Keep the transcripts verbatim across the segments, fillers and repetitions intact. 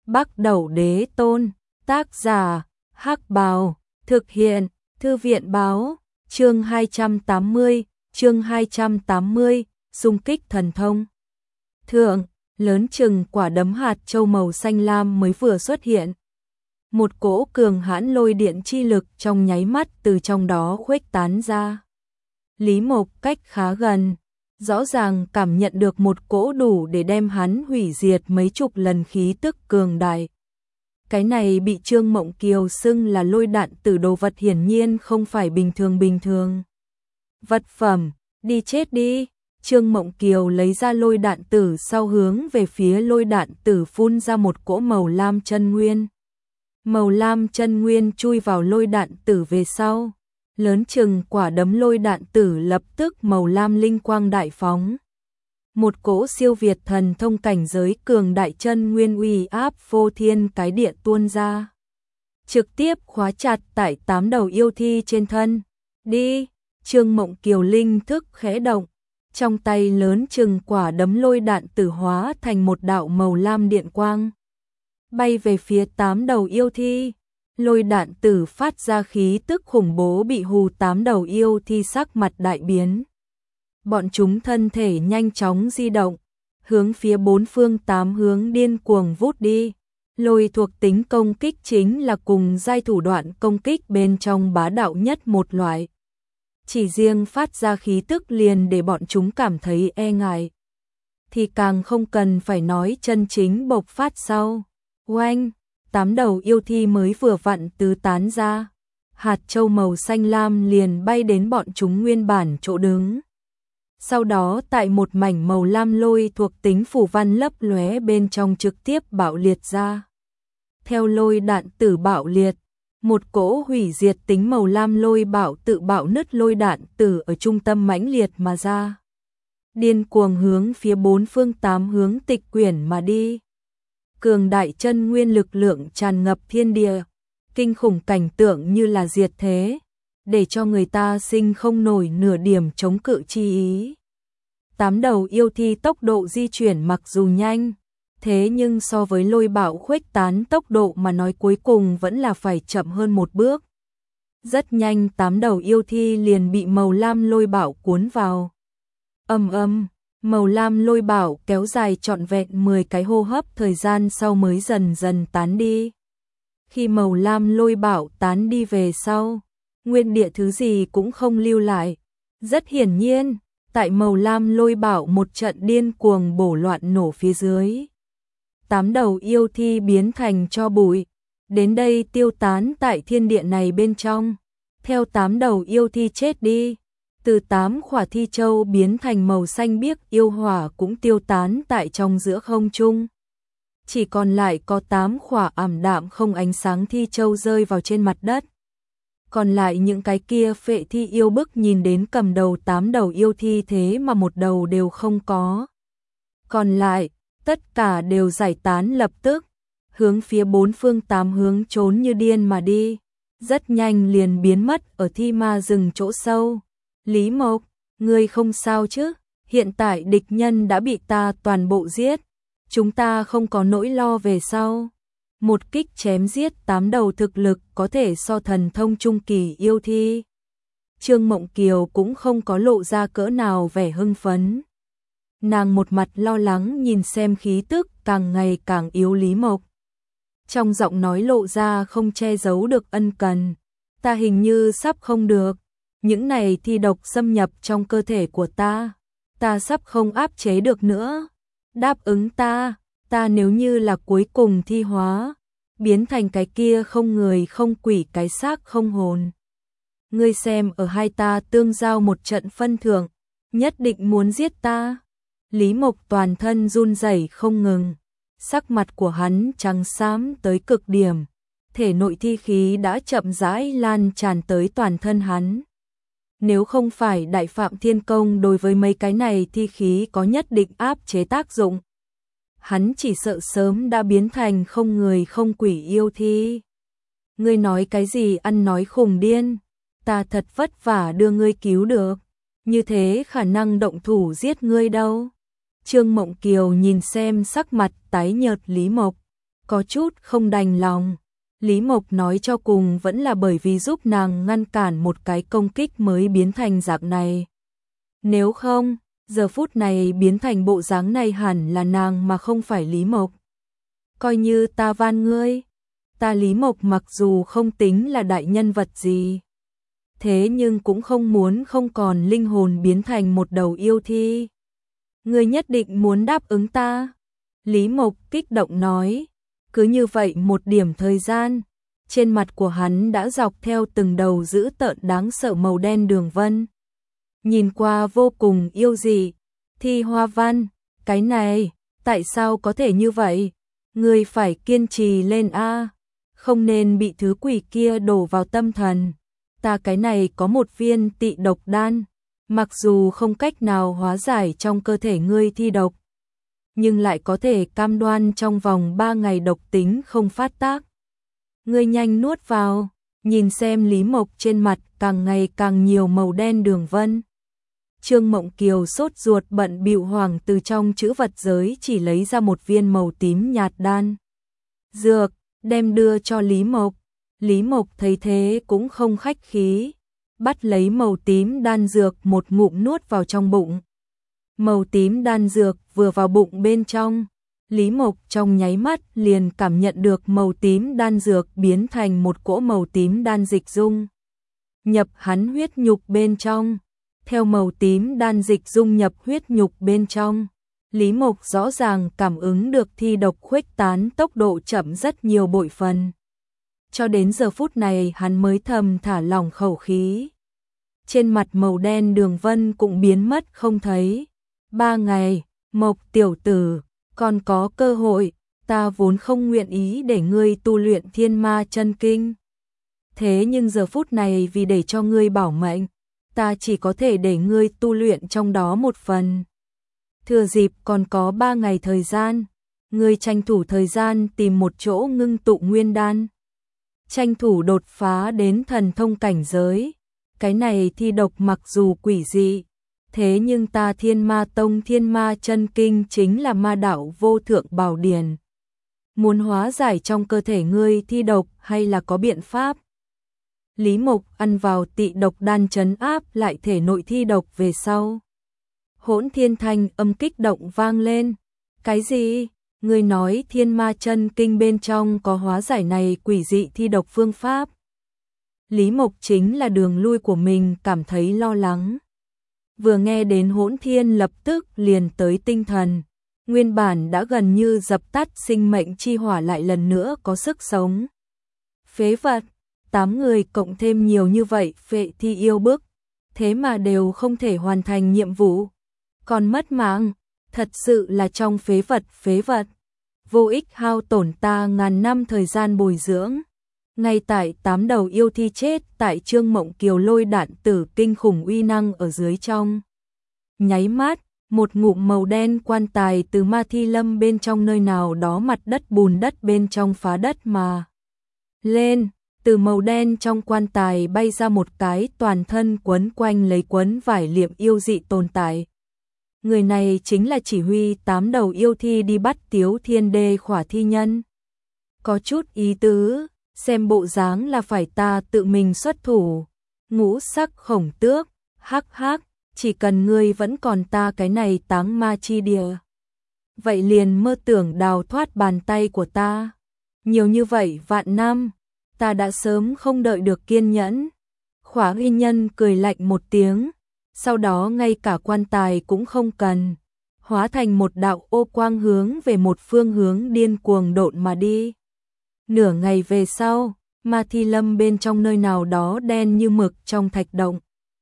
Bắc Đẩu Đế Tôn, tác giả, Hắc Bào, thực hiện, Thư viện báo, chương hai trăm tám mươi, chương hai trăm tám mươi, xung kích thần thông. Thượng, lớn chừng quả đấm hạt châu màu xanh lam mới vừa xuất hiện. Một cỗ cường hãn lôi điện chi lực trong nháy mắt từ trong đó khuếch tán ra. Lý Mộc cách khá gần, rõ ràng cảm nhận được một cỗ đủ để đem hắn hủy diệt mấy chục lần khí tức cường đại. Cái này bị Trương Mộng Kiều xưng là lôi đạn tử đồ vật hiển nhiên không phải bình thường bình thường. Vật phẩm, đi chết đi. Trương Mộng Kiều lấy ra lôi đạn tử sau hướng về phía lôi đạn tử phun ra một cỗ màu lam chân nguyên. Màu lam chân nguyên chui vào lôi đạn tử về sau. Lớn chừng quả đấm lôi đạn tử lập tức màu lam linh quang đại phóng. Một cỗ siêu việt thần thông cảnh giới cường đại chân nguyên uy áp vô thiên cái địa tuôn ra. Trực tiếp khóa chặt tại tám đầu yêu thi trên thân. Đi, Trương Mộng Kiều linh thức khẽ động. Trong tay lớn chừng quả đấm lôi đạn tử hóa thành một đạo màu lam điện quang. Bay về phía tám đầu yêu thi. Lôi đạn tử phát ra khí tức khủng bố bị hù tám đầu yêu thi sắc mặt đại biến. Bọn chúng thân thể nhanh chóng di động, hướng phía bốn phương tám hướng điên cuồng vút đi. Lôi thuộc tính công kích chính là cùng giai thủ đoạn công kích bên trong bá đạo nhất một loại. Chỉ riêng phát ra khí tức liền để bọn chúng cảm thấy e ngại. Thì càng không cần phải nói chân chính bộc phát sau. Oanh! Tám đầu yêu thi mới vừa vặn tứ tán ra. Hạt châu màu xanh lam liền bay đến bọn chúng nguyên bản chỗ đứng. Sau đó tại một mảnh màu lam lôi thuộc tính phủ văn lấp lóe bên trong trực tiếp bạo liệt ra. Theo lôi đạn tử bạo liệt, một cỗ hủy diệt tính màu lam lôi bạo tự bạo nứt lôi đạn tử ở trung tâm mãnh liệt mà ra. Điên cuồng hướng phía bốn phương tám hướng tịch quyển mà đi. Cường đại chân nguyên lực lượng tràn ngập thiên địa, kinh khủng cảnh tượng như là diệt thế, để cho người ta sinh không nổi nửa điểm chống cự chi ý. Tám đầu yêu thi tốc độ di chuyển mặc dù nhanh, thế nhưng so với lôi bạo khuếch tán tốc độ mà nói cuối cùng vẫn là phải chậm hơn một bước. Rất nhanh tám đầu yêu thi liền bị màu lam lôi bạo cuốn vào. Ầm ầm, màu lam lôi bạo kéo dài trọn vẹn mười cái hô hấp thời gian sau mới dần dần tán đi. Khi màu lam lôi bạo tán đi về sau, nguyên địa thứ gì cũng không lưu lại. Rất hiển nhiên, tại màu lam lôi bạo một trận điên cuồng bổ loạn nổ phía dưới. Tám đầu yêu thi biến thành tro bụi, đến đây tiêu tán tại thiên địa này bên trong. Theo tám đầu yêu thi chết đi, từ tám khỏa thi châu biến thành màu xanh biếc yêu hỏa cũng tiêu tán tại trong giữa không trung. Chỉ còn lại có tám khỏa ảm đạm không ánh sáng thi châu rơi vào trên mặt đất. Còn lại những cái kia phệ thi yêu bức nhìn đến cầm đầu tám đầu yêu thi thế mà một đầu đều không có. Còn lại, tất cả đều giải tán lập tức, hướng phía bốn phương tám hướng trốn như điên mà đi. Rất nhanh liền biến mất ở thi ma rừng chỗ sâu. Lý Mộc, ngươi không sao chứ? Hiện tại địch nhân đã bị ta toàn bộ giết. Chúng ta không có nỗi lo về sau. Một kích chém giết tám đầu thực lực có thể so thần thông trung kỳ yêu thi. Trương Mộng Kiều cũng không có lộ ra cỡ nào vẻ hưng phấn. Nàng một mặt lo lắng nhìn xem khí tức càng ngày càng yếu Lý Mộc. Trong giọng nói lộ ra không che giấu được ân cần. Ta hình như sắp không được. Những này thi độc xâm nhập trong cơ thể của ta. Ta sắp không áp chế được nữa. Đáp ứng ta, ta nếu như là cuối cùng thi hóa, biến thành cái kia không người không quỷ cái xác không hồn. Ngươi xem ở hai ta tương giao một trận phân thưởng, nhất định muốn giết ta. Lý Mộc toàn thân run rẩy không ngừng, sắc mặt của hắn trắng xám tới cực điểm, thể nội thi khí đã chậm rãi lan tràn tới toàn thân hắn. Nếu không phải Đại Phạm Thiên Công đối với mấy cái này thi khí có nhất định áp chế tác dụng, hắn chỉ sợ sớm đã biến thành không người không quỷ yêu thi. Ngươi nói cái gì ăn nói khùng điên, ta thật vất vả đưa ngươi cứu được, như thế khả năng động thủ giết ngươi đâu. Trương Mộng Kiều nhìn xem sắc mặt tái nhợt Lý Mộc, có chút không đành lòng. Lý Mộc nói cho cùng vẫn là bởi vì giúp nàng ngăn cản một cái công kích mới biến thành dạng này. Nếu không, giờ phút này biến thành bộ dáng này hẳn là nàng mà không phải Lý Mộc. Coi như ta van ngươi, ta Lý Mộc mặc dù không tính là đại nhân vật gì, thế nhưng cũng không muốn không còn linh hồn biến thành một đầu yêu thi. Ngươi nhất định muốn đáp ứng ta. Lý Mộc kích động nói. Cứ như vậy một điểm thời gian, trên mặt của hắn đã dọc theo từng đầu dữ tợn đáng sợ màu đen đường vân. Nhìn qua vô cùng yêu dị. Thi Hoa Văn, cái này, tại sao có thể như vậy? Ngươi phải kiên trì lên a, không nên bị thứ quỷ kia đổ vào tâm thần. Ta cái này có một viên tị độc đan, mặc dù không cách nào hóa giải trong cơ thể ngươi thi độc, nhưng lại có thể cam đoan trong vòng ba ngày độc tính không phát tác. Ngươi nhanh nuốt vào, nhìn xem Lý Mộc trên mặt càng ngày càng nhiều màu đen đường vân. Trương Mộng Kiều sốt ruột bận bịu hoàng từ trong trữ vật giới chỉ lấy ra một viên màu tím nhạt đan dược, đem đưa cho Lý Mộc. Lý Mộc thấy thế cũng không khách khí, bắt lấy màu tím đan dược một ngụm nuốt vào trong bụng. Màu tím đan dược vừa vào bụng bên trong, Lý Mộc trong nháy mắt liền cảm nhận được màu tím đan dược biến thành một cỗ màu tím đan dịch dung nhập hắn huyết nhục bên trong. Theo màu tím đan dịch dung nhập huyết nhục bên trong, Lý Mộc rõ ràng cảm ứng được thi độc khuếch tán tốc độ chậm rất nhiều bội phần. Cho đến giờ phút này hắn mới thầm thả lỏng khẩu khí. Trên mặt màu đen đường vân cũng biến mất không thấy. Ba ngày, Mộc tiểu tử, còn có cơ hội, ta vốn không nguyện ý để ngươi tu luyện Thiên Ma Chân Kinh. Thế nhưng giờ phút này vì để cho ngươi bảo mệnh, ta chỉ có thể để ngươi tu luyện trong đó một phần. Thừa dịp còn có ba ngày thời gian, ngươi tranh thủ thời gian tìm một chỗ ngưng tụ nguyên đan. Tranh thủ đột phá đến thần thông cảnh giới. Cái này thi độc mặc dù quỷ dị, thế nhưng ta Thiên Ma Tông Thiên Ma Chân Kinh chính là ma đạo vô thượng bảo điển. Muốn hóa giải trong cơ thể ngươi thi độc hay là có biện pháp? Lý Mộc ăn vào tị độc đan trấn áp lại thể nội thi độc về sau. Hỗn Thiên thanh âm kích động vang lên. Cái gì? Ngươi nói Thiên Ma Chân Kinh bên trong có hóa giải này quỷ dị thi độc phương pháp? Lý Mộc chính là đường lui của mình cảm thấy lo lắng. Vừa nghe đến Hỗn Thiên lập tức liền tới tinh thần. Nguyên bản đã gần như dập tắt sinh mệnh chi hỏa lại lần nữa có sức sống. Phế vật, tám người cộng thêm nhiều như vậy phệ thi yêu bức, thế mà đều không thể hoàn thành nhiệm vụ. Còn mất mạng, thật sự là trong phế vật phế vật. Vô ích hao tổn ta ngàn năm thời gian bồi dưỡng. Ngay tại tám đầu yêu thi chết tại Trương Mộng Kiều lôi đạn tử kinh khủng uy năng ở dưới trong. Nháy mắt, một ngụm màu đen quan tài từ ma thi lâm bên trong nơi nào đó mặt đất bùn đất bên trong phá đất mà lên. Từ màu đen trong quan tài bay ra một cái toàn thân quấn quanh lấy quấn vải liệm yêu dị tồn tại. Người này chính là chỉ huy tám đầu yêu thi đi bắt Tiếu Thiên Đê khỏa thi nhân. Có chút ý tứ, xem bộ dáng là phải ta tự mình xuất thủ. Ngũ sắc khổng tước, hắc hắc, chỉ cần ngươi vẫn còn ta cái này táng ma chi địa. Vậy liền mơ tưởng đào thoát bàn tay của ta. Nhiều như vậy vạn năm, ta đã sớm không đợi được kiên nhẫn. Khỏa huy nhân cười lạnh một tiếng, sau đó ngay cả quan tài cũng không cần, hóa thành một đạo ô quang hướng về một phương hướng điên cuồng độn mà đi. Nửa ngày về sau, ma thi lâm bên trong nơi nào đó đen như mực trong thạch động.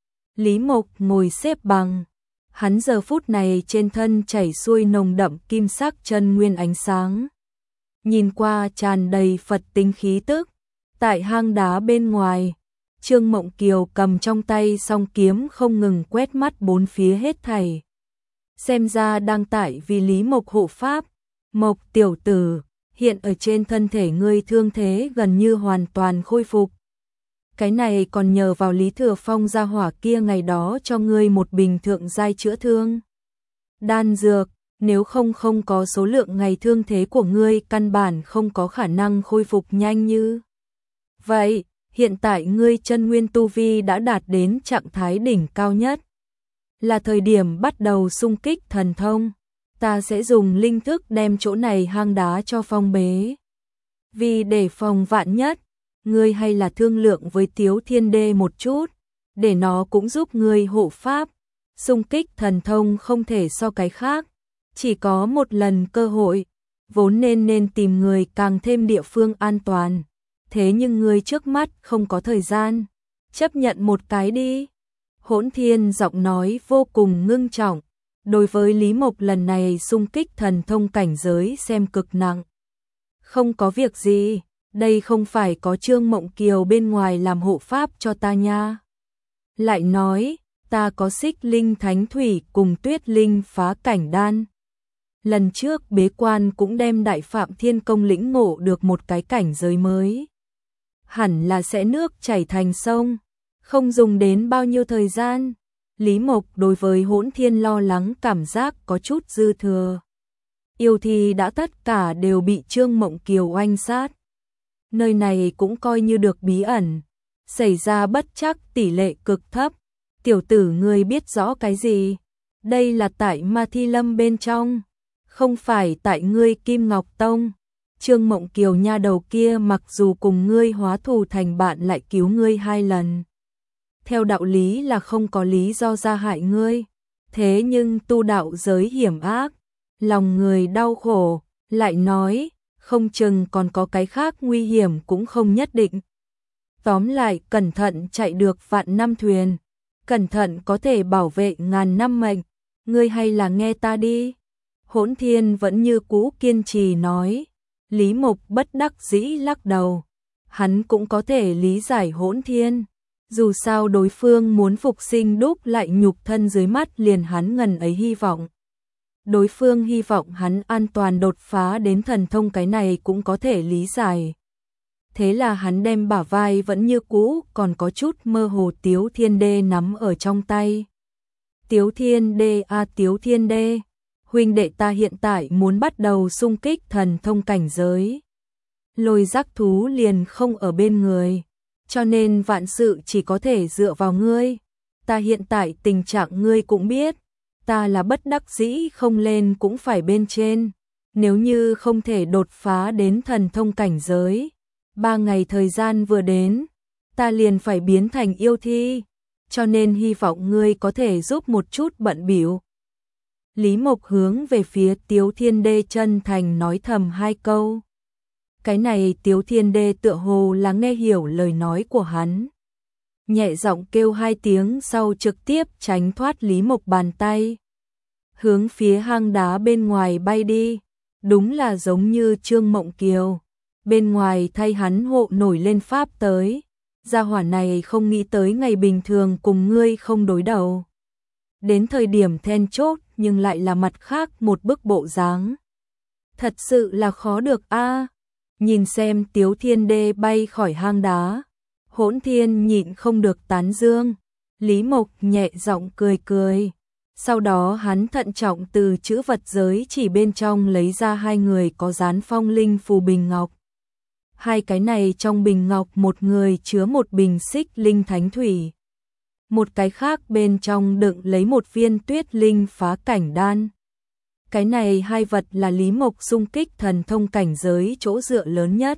Lý Mộc ngồi xếp bằng, hắn giờ phút này trên thân chảy xuôi nồng đậm kim sắc chân nguyên ánh sáng. Nhìn qua tràn đầy Phật tính khí tức. Tại hang đá bên ngoài, Trương Mộng Kiều cầm trong tay song kiếm không ngừng quét mắt bốn phía hết thảy. Xem ra đang tại vì Lý Mộc hộ pháp. Mộc tiểu tử, hiện ở trên thân thể ngươi thương thế gần như hoàn toàn khôi phục. Cái này còn nhờ vào Lý Thừa Phong gia hỏa kia ngày đó cho ngươi một bình thượng giai chữa thương đan dược. nếu không không có số lượng ngày thương thế của ngươi căn bản không có khả năng khôi phục nhanh như vậy. Hiện tại ngươi chân nguyên tu vi đã đạt đến trạng thái đỉnh cao nhất, là thời điểm bắt đầu xung kích thần thông. Ta sẽ dùng linh thức đem chỗ này hang đá cho phong bế. Vì để phòng vạn nhất, ngươi hay là thương lượng với Tiếu Thiên Đê một chút, để nó cũng giúp ngươi hộ pháp. Xung kích thần thông không thể so cái khác, chỉ có một lần cơ hội, vốn nên nên tìm người càng thêm địa phương an toàn. Thế nhưng ngươi trước mắt không có thời gian, chấp nhận một cái đi. Hỗn Thiên giọng nói vô cùng ngưng trọng, đối với Lý Mộc lần này xung kích thần thông cảnh giới xem cực nặng. Không có việc gì, đây không phải có Trương Mộng Kiều bên ngoài làm hộ pháp cho ta nha. Lại nói, ta có Xích Linh Thánh Thủy cùng Tuyết Linh Phá Cảnh Đan. Lần trước bế quan cũng đem Đại Phạm Thiên Công lĩnh ngộ được một cái cảnh giới mới. Hẳn là sẽ nước chảy thành sông, không dùng đến bao nhiêu thời gian. Lý Mộc đối với Hỗn Thiên lo lắng cảm giác có chút dư thừa. Yêu thì đã tất cả đều bị Trương Mộng Kiều oanh sát. Nơi này cũng coi như được bí ẩn, xảy ra bất trắc tỷ lệ cực thấp. Tiểu tử ngươi biết rõ cái gì? Đây là tại Ma Thi Lâm bên trong, không phải tại ngươi Kim Ngọc Tông. Trương Mộng Kiều nha đầu kia mặc dù cùng ngươi hóa thù thành bạn lại cứu ngươi hai lần. Theo đạo lý là không có lý do ra hại ngươi. Thế nhưng tu đạo giới hiểm ác, lòng người đau khổ, lại nói, không chừng còn có cái khác nguy hiểm cũng không nhất định. Tóm lại, cẩn thận chạy được vạn năm thuyền, cẩn thận có thể bảo vệ ngàn năm mệnh. Ngươi hay là nghe ta đi. Hỗn Thiên vẫn như cũ kiên trì nói. Lý Mộc bất đắc dĩ lắc đầu. Hắn cũng có thể lý giải Hỗn Thiên. Dù sao đối phương muốn phục sinh đúc lại nhục thân dưới mắt liền hắn ngần ấy hy vọng. Đối phương hy vọng hắn an toàn đột phá đến thần thông, cái này cũng có thể lý giải. Thế là hắn đem bả vai vẫn như cũ còn có chút mơ hồ Tiếu Thiên Đê nắm ở trong tay. Tiếu Thiên Đê a Tiếu Thiên Đê, huynh đệ ta hiện tại muốn bắt đầu xung kích thần thông cảnh giới. Lôi giác thú liền không ở bên người, cho nên vạn sự chỉ có thể dựa vào ngươi. Ta hiện tại tình trạng ngươi cũng biết, ta là bất đắc dĩ không lên cũng phải bên trên. Nếu như không thể đột phá đến thần thông cảnh giới, ba ngày thời gian vừa đến, ta liền phải biến thành yêu thi, cho nên hy vọng ngươi có thể giúp một chút bận bịu. Lý Mộc hướng về phía Tiếu Thiên Đê chân thành nói thầm hai câu. Cái này Tiếu Thiên Đê tựa hồ là nghe hiểu lời nói của hắn. Nhẹ giọng kêu hai tiếng sau trực tiếp tránh thoát Lý Mộc bàn tay. Hướng phía hang đá bên ngoài bay đi, đúng là giống như Trương Mộng Kiều. Bên ngoài thay hắn hộ nổi lên pháp tới. Gia hỏa này không nghĩ tới ngày bình thường cùng ngươi không đối đầu. Đến thời điểm then chốt nhưng lại là mặt khác một bức bộ dáng. Thật sự là khó được a. Nhìn xem Tiếu Thiên Đê bay khỏi hang đá, Hỗn Thiên nhịn không được tán dương. Lý Mộc nhẹ giọng cười cười. Sau đó hắn thận trọng từ chữ vật giới chỉ bên trong lấy ra hai người có dán phong linh phù bình ngọc. Hai cái này trong bình ngọc một người chứa một bình Xích Linh Thánh Thủy. Một cái khác bên trong đựng lấy một viên Tuyết Linh Phá Cảnh Đan. Cái này hai vật là Lý Mộc xung kích thần thông cảnh giới chỗ dựa lớn nhất.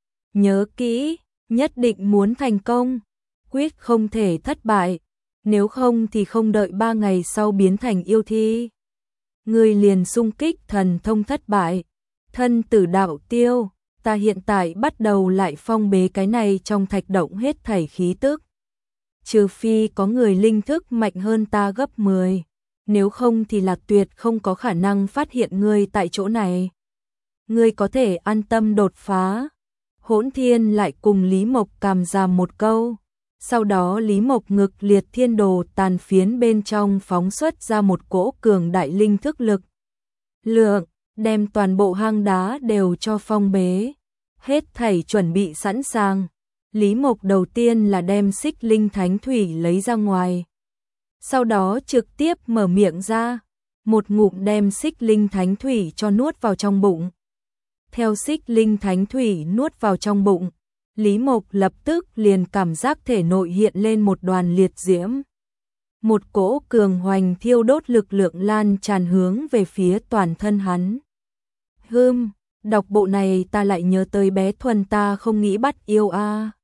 Nhớ kỹ, nhất định muốn thành công, quyết không thể thất bại, nếu không thì không đợi ba ngày sau biến thành yêu thi. Người liền xung kích thần thông thất bại, thân tử đạo tiêu, ta hiện tại bắt đầu lại phong bế cái này trong thạch động hết thảy khí tức. Trừ phi có người linh thức mạnh hơn ta gấp mười, nếu không thì là tuyệt không có khả năng phát hiện ngươi tại chỗ này. Ngươi có thể an tâm đột phá. Hỗn Thiên lại cùng Lý Mộc càm ràm một câu. Sau đó Lý Mộc ngực liệt thiên đồ tàn phiến bên trong phóng xuất ra một cỗ cường đại linh thức lực. Lượng, đem toàn bộ hang đá đều cho phong bế. Hết thảy chuẩn bị sẵn sàng. Lý Mộc đầu tiên là đem Xích Linh Thánh Thủy lấy ra ngoài. Sau đó trực tiếp mở miệng ra. một ngụm đem Xích Linh Thánh Thủy cho nuốt vào trong bụng. Theo Xích Linh Thánh Thủy nuốt vào trong bụng, Lý Mộc lập tức liền cảm giác thể nội hiện lên một đoàn liệt diễm. Một cỗ cường hoành thiêu đốt lực lượng lan tràn hướng về phía toàn thân hắn. Hừm, đọc bộ này ta lại nhớ tới bé Thuần ta không nghĩ bắt yêu a.